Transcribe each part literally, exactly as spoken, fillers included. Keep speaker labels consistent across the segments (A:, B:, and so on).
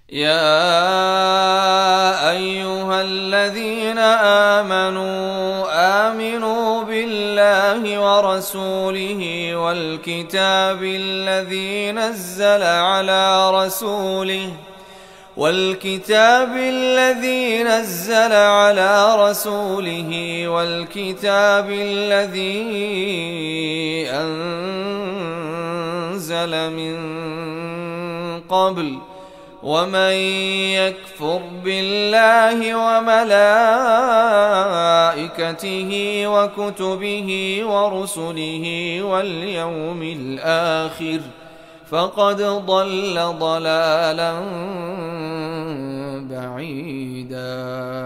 A: يا أيها الذين آمنوا آمنوا بالله ورسوله والكتاب الذي نزل على رسوله والكتاب الذي نزل على رسوله والكتاب الذي أنزل من قبل ومن يكفر بالله وملائكته وكتبه ورسله واليوم الآخر فقد ضل ضلالا بعيدا.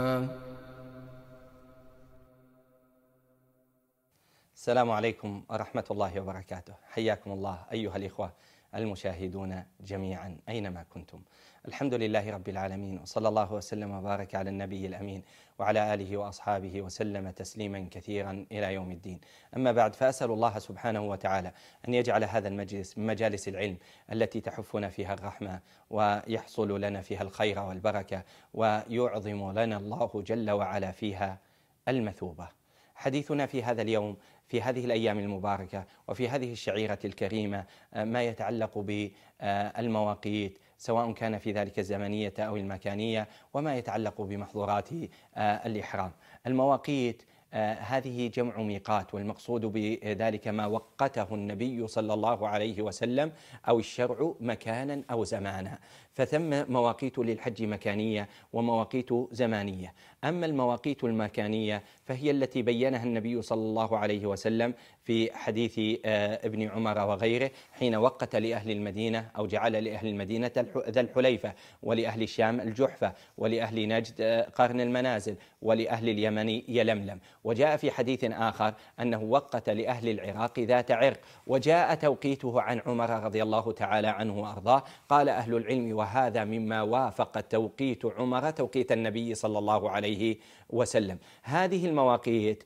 B: السلام عليكم ورحمة الله وبركاته. حياكم الله أيها الإخوة المشاهدون جميعا أينما كنتم. الحمد لله رب العالمين، وصلى الله وسلم وبارك على النبي الأمين وعلى آله وأصحابه وسلم تسليما كثيرا إلى يوم الدين. أما بعد، فأسأل الله سبحانه وتعالى أن يجعل هذا المجلس من مجالس العلم التي تحفنا فيها الرحمة ويحصل لنا فيها الخير والبركة ويعظم لنا الله جل وعلا فيها المثوبة. حديثنا في هذا اليوم في هذه الأيام المباركة وفي هذه الشعيرة الكريمة ما يتعلق بالمواقيت، سواء كان في ذلك الزمنية أو المكانية، وما يتعلق بمحظورات الإحرام. المواقيت هذه جمع ميقات، والمقصود بذلك ما وقته النبي صلى الله عليه وسلم أو الشرع مكانا أو زمانا، فثم مواقيت للحج مكانية ومواقيت زمانية. أما المواقيت المكانية فهي التي بينها النبي صلى الله عليه وسلم في حديث ابن عمر وغيره، حين وقت لأهل المدينة أو جعل لأهل المدينة ذا الحليفة، ولأهل الشام الجحفة، ولأهل نجد قرن المنازل، ولأهل اليمن يلملم. وجاء في حديث آخر أنه وقت لأهل العراق ذات عرق، وجاء توقيته عن عمر رضي الله تعالى عنه وأرضاه. قال أهل العلم: وهذا مما وافق توقيت عمر توقيت النبي صلى الله عليه وسلم. هذه المواقيت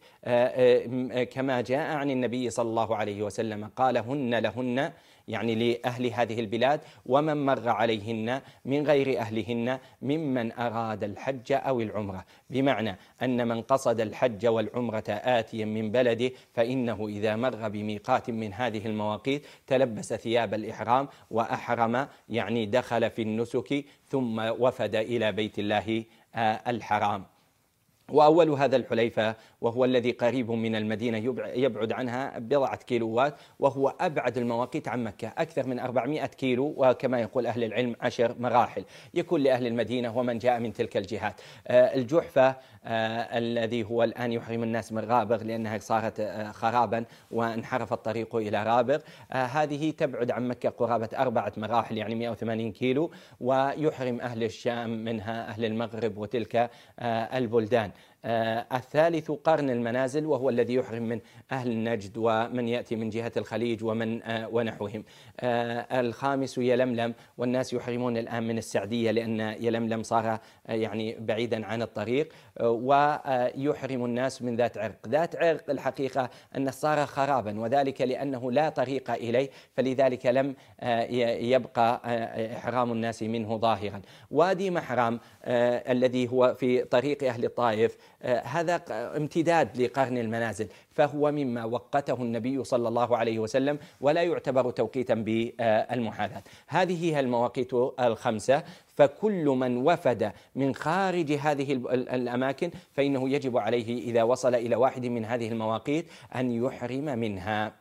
B: كما جاء عن النبي صلى الله عليه وسلم قال: هن لهن، يعني لأهل هذه البلاد، ومن مر عليهن من غير أهلهن ممن أراد الحج أو العمرة، بمعنى أن من قصد الحج والعمرة آتيا من بلده فإنه إذا مر بميقات من هذه المواقيت تلبس ثياب الإحرام وأحرم، يعني دخل في النسك ثم وفد إلى بيت الله الحرام. وأول هذا الحليفة وهو الذي قريب من المدينة يبعد عنها بضعة كيلوات، وهو أبعد المواقيت عن مكة أكثر من أربعمائة كيلو، وكما يقول أهل العلم عشر مراحل يكون لأهل المدينة ومن جاء من تلك الجهات. الجحفة الذي هو الآن يحرم الناس من رابغ لأنها صارت خرابا وانحرف الطريق إلى رابغ، هذه تبعد عن مكة قرابة أربعة مراحل، يعني مئة وثمانين كيلو، ويحرم أهل الشام منها، أهل المغرب وتلك البلدان. آه الثالث قرن المنازل، وهو الذي يحرم من أهل النجد ومن يأتي من جهة الخليج ومن آه ونحوهم. آه الخامس يلملم، والناس يحرمون الآن من السعدية لأن يلملم صار آه يعني بعيدا عن الطريق، آه ويحرم الناس من ذات عرق. ذات عرق الحقيقة أن صار خرابا، وذلك لأنه لا طريق إليه، فلذلك لم آه يبقى آه إحرام الناس منه ظاهرا. وادي محرم آه الذي هو في طريق أهل الطائف، هذا امتداد لقرن المنازل، فهو مما وقته النبي صلى الله عليه وسلم ولا يعتبر توقيتا بالمحاذاة. هذه هي المواقيت الخمسة، فكل من وفد من خارج هذه الأماكن فإنه يجب عليه إذا وصل إلى واحد من هذه المواقيت أن يحرم منها.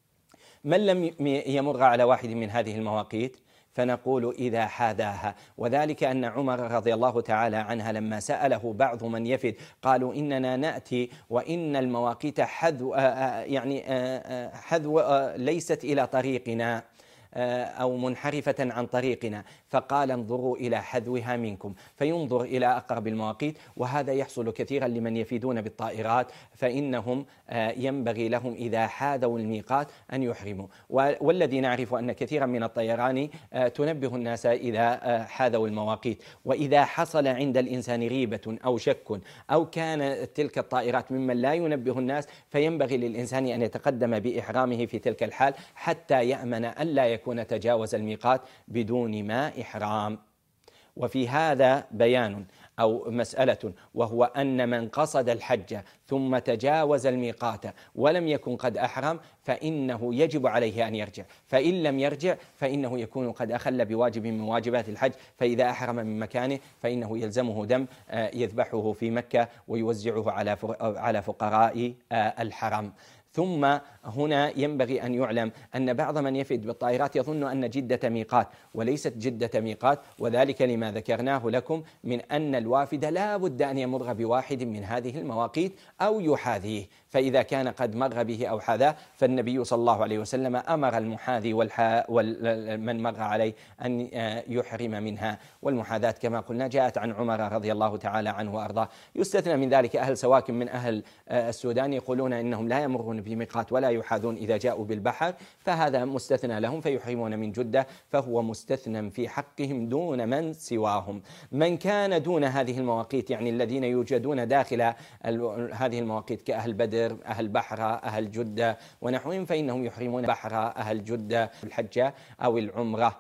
B: من لم يمر على واحد من هذه المواقيت فنقول إذا حاذاها، وذلك أن عمر رضي الله تعالى عنها لما سأله بعض من يفد قالوا: إننا نأتي وإن المواقيت حذو يعني حذو ليست إلى طريقنا أو منحرفة عن طريقنا، فقال: انظروا إلى حذوها منكم، فينظر إلى أقرب المواقيت. وهذا يحصل كثيرا لمن يفيدون بالطائرات، فإنهم ينبغي لهم إذا حاذوا الميقات أن يحرموا. والذي نعرف أن كثيرا من الطيران تنبه الناس إذا حاذوا المواقيت. وإذا حصل عند الإنسان ريبة أو شك أو كان تلك الطائرات ممن لا ينبه الناس، فينبغي للإنسان أن يتقدم بإحرامه في تلك الحال حتى يأمن أن لا يكون تجاوز الميقات بدون ما إحرام. وفي هذا بيان أو مسألة، وهو أن من قصد الحج ثم تجاوز الميقات ولم يكن قد أحرم فإنه يجب عليه أن يرجع، فإن لم يرجع فإنه يكون قد أخل بواجب من واجبات الحج. فإذا أحرم من مكانه فإنه يلزمه دم يذبحه في مكة ويوزعه على فقراء الحرم. ثم هنا ينبغي أن يعلم أن بعض من يفد بالطائرات يظن أن جدة ميقات، وليست جدة ميقات، وذلك لما ذكرناه لكم من أن الوافد لا بد أن يمر بواحد من هذه المواقيت أو يحاذيه، فإذا كان قد مر به أو حاذاه فالنبي صلى الله عليه وسلم أمر المحاذي ومن مر عليه أن يحرم منها. والمحاذاة كما قلنا جاءت عن عمر رضي الله تعالى عنه وأرضاه. يستثنى من ذلك أهل سواكن من أهل السودان يقولون إنهم لا يمرون بميقات ولا يحاذون إذا جاءوا بالبحر، فهذا مستثنى لهم فيحرمون من جدة، فهو مستثنى في حقهم دون من سواهم. من كان دون هذه المواقيت، يعني الذين يوجدون داخل هذه المواقيت كأهل بدر، أهل بحرة، أهل جدة ونحوهم، فإنهم يحرمون بحرة، أهل جدة الحجة أو العمرة.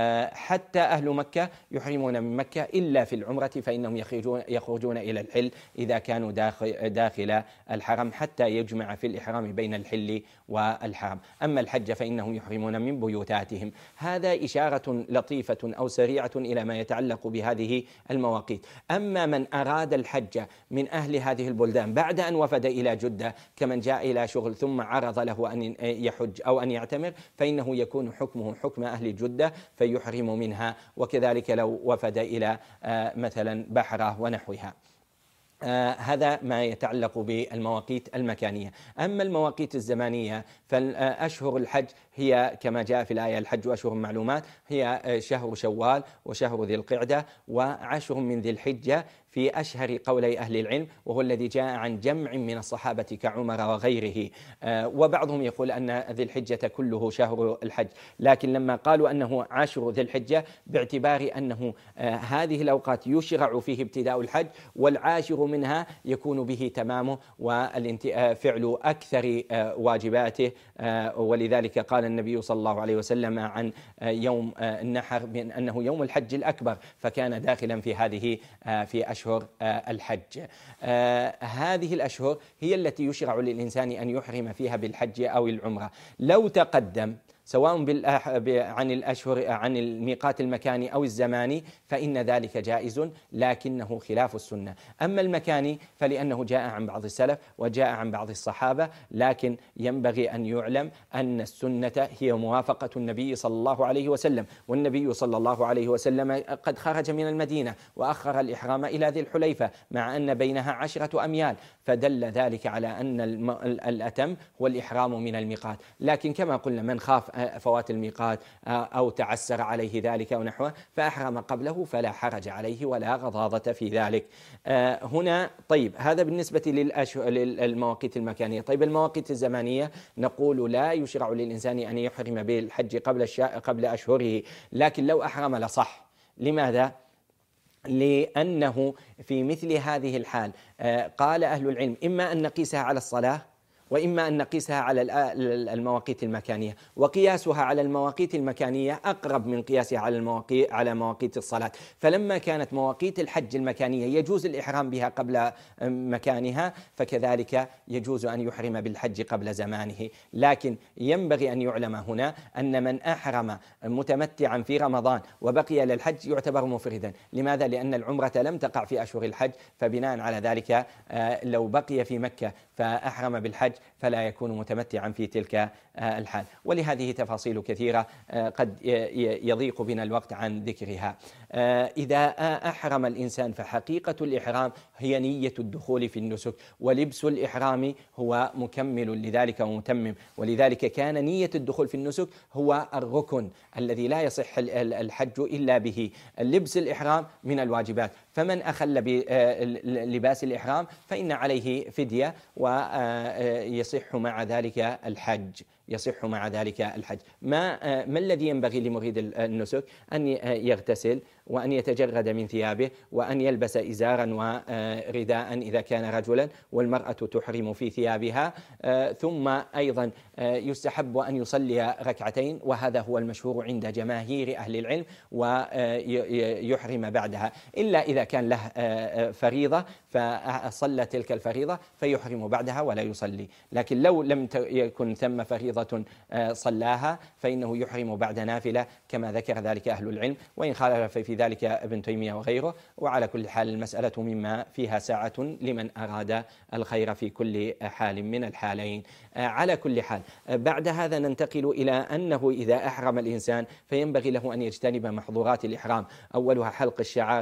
B: حتى أهل مكة يحرمون من مكة إلا في العمرة، فإنهم يخرجون, يخرجون إلى الحل إذا كانوا داخل, داخل الحرم حتى يجمع في الإحرام بين الحل والحرم. أما الحج فإنهم يحرمون من بيوتاتهم. هذا إشارة لطيفة أو سريعة إلى ما يتعلق بهذه المواقيت. أما من أراد الحج من أهل هذه البلدان بعد أن وفد إلى جدة كمن جاء إلى شغل ثم عرض له أن يحج أو أن يعتمر، فإنه يكون حكمه حكم أهل جدة فيحرم منها، وكذلك لو وفد إلى مثلا بحرة ونحوها. آه هذا ما يتعلق بالمواقيت المكانية. أما المواقيت الزمانية فالأشهر الحج هي كما جاء في الآية: الحج أشهر معلومات، هي شهر شوال وشهر ذي القعدة وعشر من ذي الحجة في أشهر قولي أهل العلم، وهو الذي جاء عن جمع من الصحابة كعمر وغيره. آه وبعضهم يقول أن ذي الحجة كله شهر الحج، لكن لما قالوا أنه عشر ذي الحجة باعتبار أنه آه هذه الأوقات يشرع فيه ابتداء الحج، والعاشر منها يكون به تمامه وفعل أكثر آه واجباته. آه ولذلك قال النبي صلى الله عليه وسلم عن آه يوم آه النحر من أنه يوم الحج الأكبر، فكان داخلا في هذه آه في أشهر الحج. آه هذه الأشهر هي التي يشرع للإنسان أن يحرم فيها بالحج أو العمرة. لو تقدم سواء عن الأشهر عن الميقات المكاني أو الزماني فإن ذلك جائز، لكنه خلاف السنة. أما المكاني فلأنه جاء عن بعض السلف وجاء عن بعض الصحابة، لكن ينبغي أن يعلم أن السنة هي موافقة النبي صلى الله عليه وسلم، والنبي صلى الله عليه وسلم قد خرج من المدينة وأخر الإحرام إلى ذي الحليفة مع أن بينها عشرة أميال، فدل ذلك على أن الأتم هو الإحرام من الميقات. لكن كما قلنا من خاف فوات الميقات أو تعسر عليه ذلك أو نحوه فأحرم قبله فلا حرج عليه ولا غضاضة في ذلك. هنا طيب هذا بالنسبة للمواقيت المكانية. طيب المواقيت الزمانية نقول لا يشرع للإنسان أن يحرم بالحج قبل قبل أشهره، لكن لو أحرم لصح. لماذا؟ لأنه في مثل هذه الحال قال أهل العلم إما أن نقيسها على الصلاة وإما أن نقيسها على المواقيت المكانية، وقياسها على المواقيت المكانية أقرب من قياسها على المواقيت على مواقيت الصلاة. فلما كانت مواقيت الحج المكانية يجوز الإحرام بها قبل مكانها، فكذلك يجوز أن يحرم بالحج قبل زمانه. لكن ينبغي أن يعلم هنا أن من أحرم متمتعا في رمضان وبقي للحج يعتبر مفردا. لماذا؟ لأن العمرة لم تقع في أشهر الحج، فبناء على ذلك لو بقي في مكة فأحرم بالحج فلا يكون متمتعا في تلك الحال. ولهذه تفاصيل كثيرة قد يضيق بنا الوقت عن ذكرها. إذا أحرم الإنسان فحقيقة الإحرام هي نية الدخول في النسك، ولبس الإحرام هو مكمل لذلك ومتمم، ولذلك كان نية الدخول في النسك هو الركن الذي لا يصح الحج إلا به. لبس الإحرام من الواجبات، فمن أخل بلباس الإحرام فإن عليه فدية ويصح مع ذلك الحج. يصح مع ذلك الحج. ما ما الذي ينبغي لمريد النسك؟ أن يغتسل وأن يتجرد من ثيابه وأن يلبس إزارا ورداء إذا كان رجلا، والمرأة تحرم في ثيابها، ثم أيضا يستحب أن يصلي ركعتين، وهذا هو المشهور عند جماهير أهل العلم، ويحرم بعدها، إلا إذا كان له فريضة فصلى تلك الفريضة فيحرم بعدها ولا يصلي. لكن لو لم يكن ثم فريضة صلاها فإنه يحرم بعد نافلة كما ذكر ذلك أهل العلم، وإن خالف في ذلك ابن تيمية وغيره. وعلى كل حال المسألة مما فيها ساعة لمن أراد الخير في كل حال من الحالين. على كل حال بعد هذا ننتقل إلى أنه إذا أحرم الإنسان فينبغي له أن يجتنب محظورات الإحرام، أولها حلق الشعر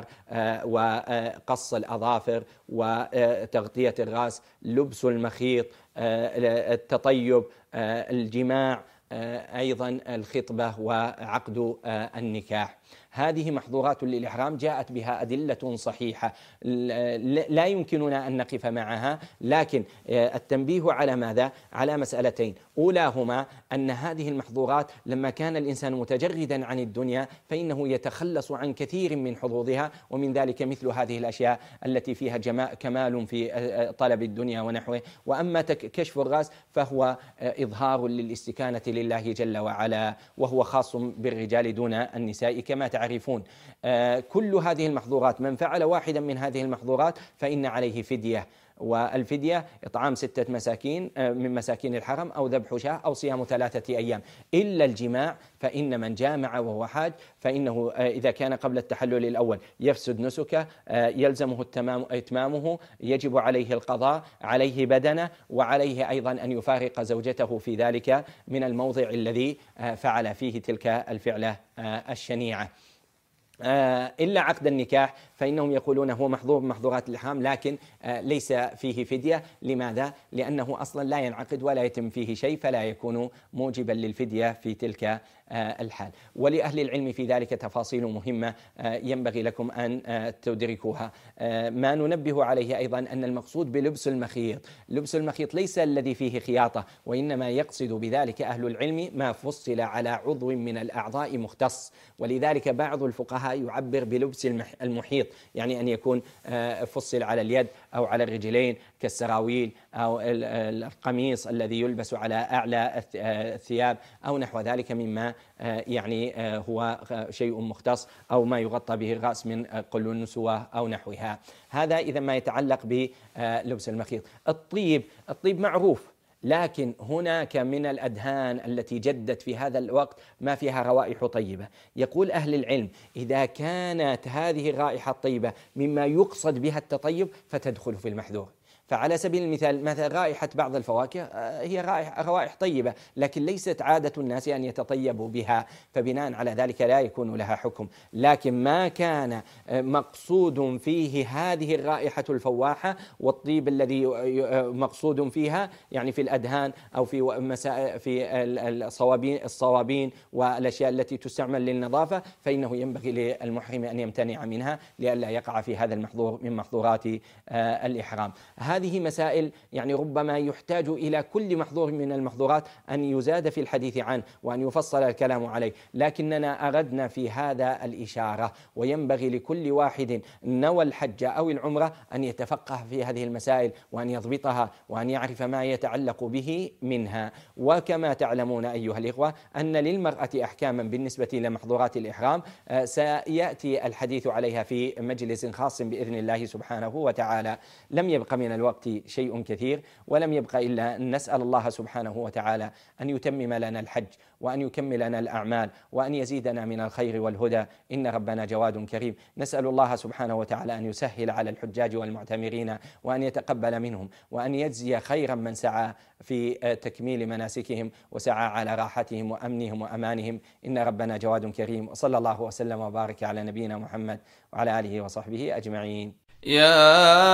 B: وقص الأظافر وتغطية الرأس، لبس المخيط، التطيب، الجماع، أيضا الخطبة وعقد النكاح. هذه محظورات للإحرام جاءت بها أدلة صحيحة لا يمكننا أن نقف معها، لكن التنبيه على ماذا؟ على مسألتين. أولاهما أن هذه المحظورات لما كان الإنسان متجردا عن الدنيا فإنه يتخلص عن كثير من حظوظها، ومن ذلك مثل هذه الأشياء التي فيها كمال في طلب الدنيا ونحوه. وأما كشف الرأس فهو إظهار للاستكانة لله جل وعلا، وهو خاص بالرجال دون النساء كما تعرفون. كل هذه المحظورات من فعل واحدا من هذه المحظورات فإن عليه فدية، والفدية إطعام ستة مساكين من مساكين الحرم أو ذبح شاة أو صيام ثلاثة أيام، إلا الجماع فإن من جامع وهو حاج فإنه إذا كان قبل التحلل الأول يفسد نسكه، يلزمه التمام إتمامه، يجب عليه القضاء، عليه بدنه، وعليه أيضا أن يفارق زوجته في ذلك من الموضع الذي فعل فيه تلك الفعلة الشنيعة. إلا عقد النكاح فإنهم يقولون هو محظور محظورات الإحرام، لكن ليس فيه فدية. لماذا؟ لأنه أصلا لا ينعقد ولا يتم فيه شيء، فلا يكون موجبا للفدية في تلك الحال. ولأهل العلم في ذلك تفاصيل مهمة ينبغي لكم أن تدركوها. ما ننبه عليه أيضا أن المقصود بلبس المخيط، لبس المخيط ليس الذي فيه خياطة، وإنما يقصد بذلك أهل العلم ما فصل على عضو من الأعضاء مختص، ولذلك بعض الفقهاء يعبر بلبس المحيط، يعني أن يكون فصل على اليد أو على الرجلين كالسراويل أو القميص الذي يلبس على أعلى الثياب أو نحو ذلك مما يعني هو شيء مختص، أو ما يغطى به الرأس من قلنسوة أو نحوها. هذا إذا ما يتعلق بلبس المخيط. الطيب، الطيب معروف، لكن هناك من الأدهان التي جدت في هذا الوقت ما فيها روائح طيبة. يقول أهل العلم إذا كانت هذه الرائحة الطيبة مما يقصد بها التطيب فتدخل في المحذور. فعلى سبيل المثال مثل رائحة بعض الفواكه هي رائحة روائح طيبة، لكن ليست عادة الناس أن يتطيبوا بها، فبناء على ذلك لا يكون لها حكم. لكن ما كان مقصود فيه هذه الرائحة الفواحة والطيب الذي مقصود فيها، يعني في الأدهان أو في مسا في الصوابين الصوابين والأشياء التي تستعمل للنظافة، فإنه ينبغي للمحرم أن يمتنع منها لئلا يقع في هذا المحظور من محظورات الإحرام. هذه مسائل يعني ربما يحتاج إلى كل محظور من المحظورات أن يزاد في الحديث عنه وأن يفصل الكلام عليه، لكننا أردنا في هذا الإشارة. وينبغي لكل واحد نوى الحج أو العمرة أن يتفقه في هذه المسائل وأن يضبطها وأن يعرف ما يتعلق به منها. وكما تعلمون أيها الإخوة أن للمرأة أحكاما بالنسبة لمحظورات الإحرام سيأتي الحديث عليها في مجلس خاص بإذن الله سبحانه وتعالى. لم يبقى من الوقت شيء كثير، ولم يبقى إلا أن نسأل الله سبحانه وتعالى أن يتمم لنا الحج وأن يكمل لنا الأعمال وأن يزيدنا من الخير والهدى، إن ربنا جواد كريم. نسأل الله سبحانه وتعالى أن يسهل على الحجاج والمعتمرين وأن يتقبل منهم وأن يجزي خيرا من سعى في تكميل مناسكهم وسعى على راحتهم وأمنهم وأمانهم، إن ربنا جواد كريم. وصلى الله وسلم وبارك على نبينا محمد وعلى آله وصحبه أجمعين.
A: يا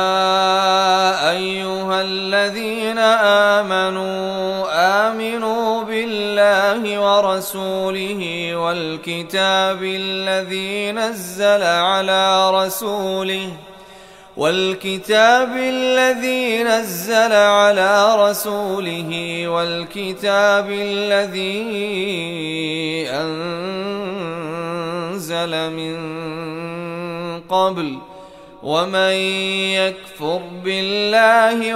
A: أيها الذين آمنوا آمنوا بالله ورسوله والكتاب الذي نزل على رسوله والكتاب الذي نزل على رسوله والكتاب الذي أنزل من قبل ومن يكفر بالله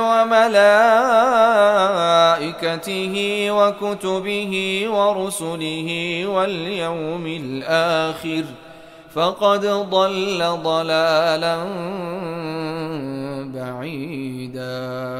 A: وملائكته وكتبه ورسله واليوم الآخر فقد ضل ضلالا بعيدا.